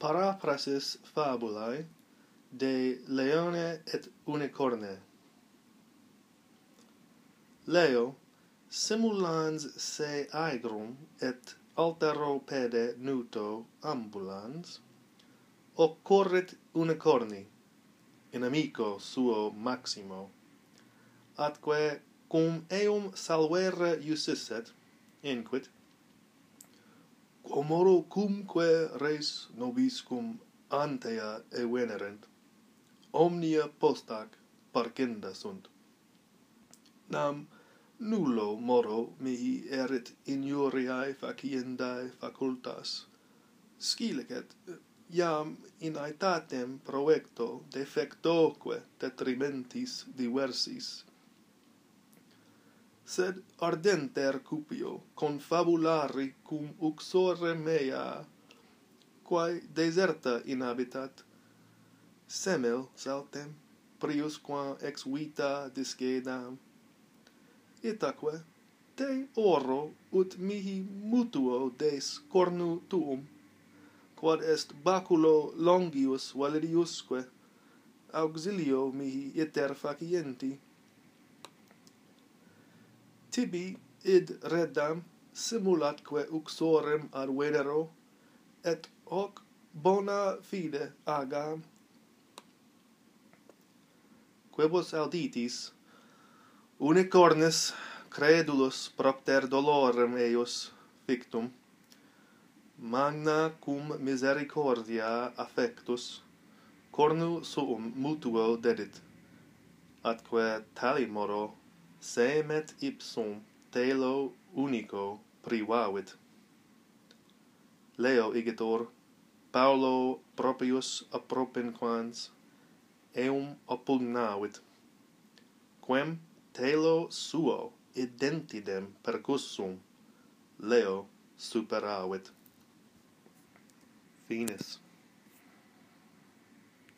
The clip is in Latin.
Paraphrasis fabulae de Leone et Unicorne. Leo, simulans se aegrum et altero pede nuto ambulans, occorrit unicorni, inimico suo maximo, atque cum eum salvere iusisset, inquit, quomoro cumque res nobiscum antea venerent, omnia postac parcinda sunt. Nam nullo moro mihi erit injuriae faciendae facultas, scilicet, iam in aetatem proecto defectoque detrimentis diversis. Sed ardenter cupio confabulari cum uxore mea, quae deserta inhabitat, semel saltem, priusquam ex vita discedam, itaque te oro ut mihi mutuo des cornu tuum, quod est baculo longius validiusque, auxilio mihi iter facienti. Tibi id reddam simulatque uxorem ad venero, et hoc bona fide agam. Quibus auditis, unicornis credulus propter dolorem eius fictum, magna cum misericordia affectus, cornu suum mutuo dedit, atque tali moro semet ipsum telo unico privavit. Leo igitur, Paulo proprius appropinquans, eum oppugnavit, quem telo suo identidem percussum Leo superavit. Finis.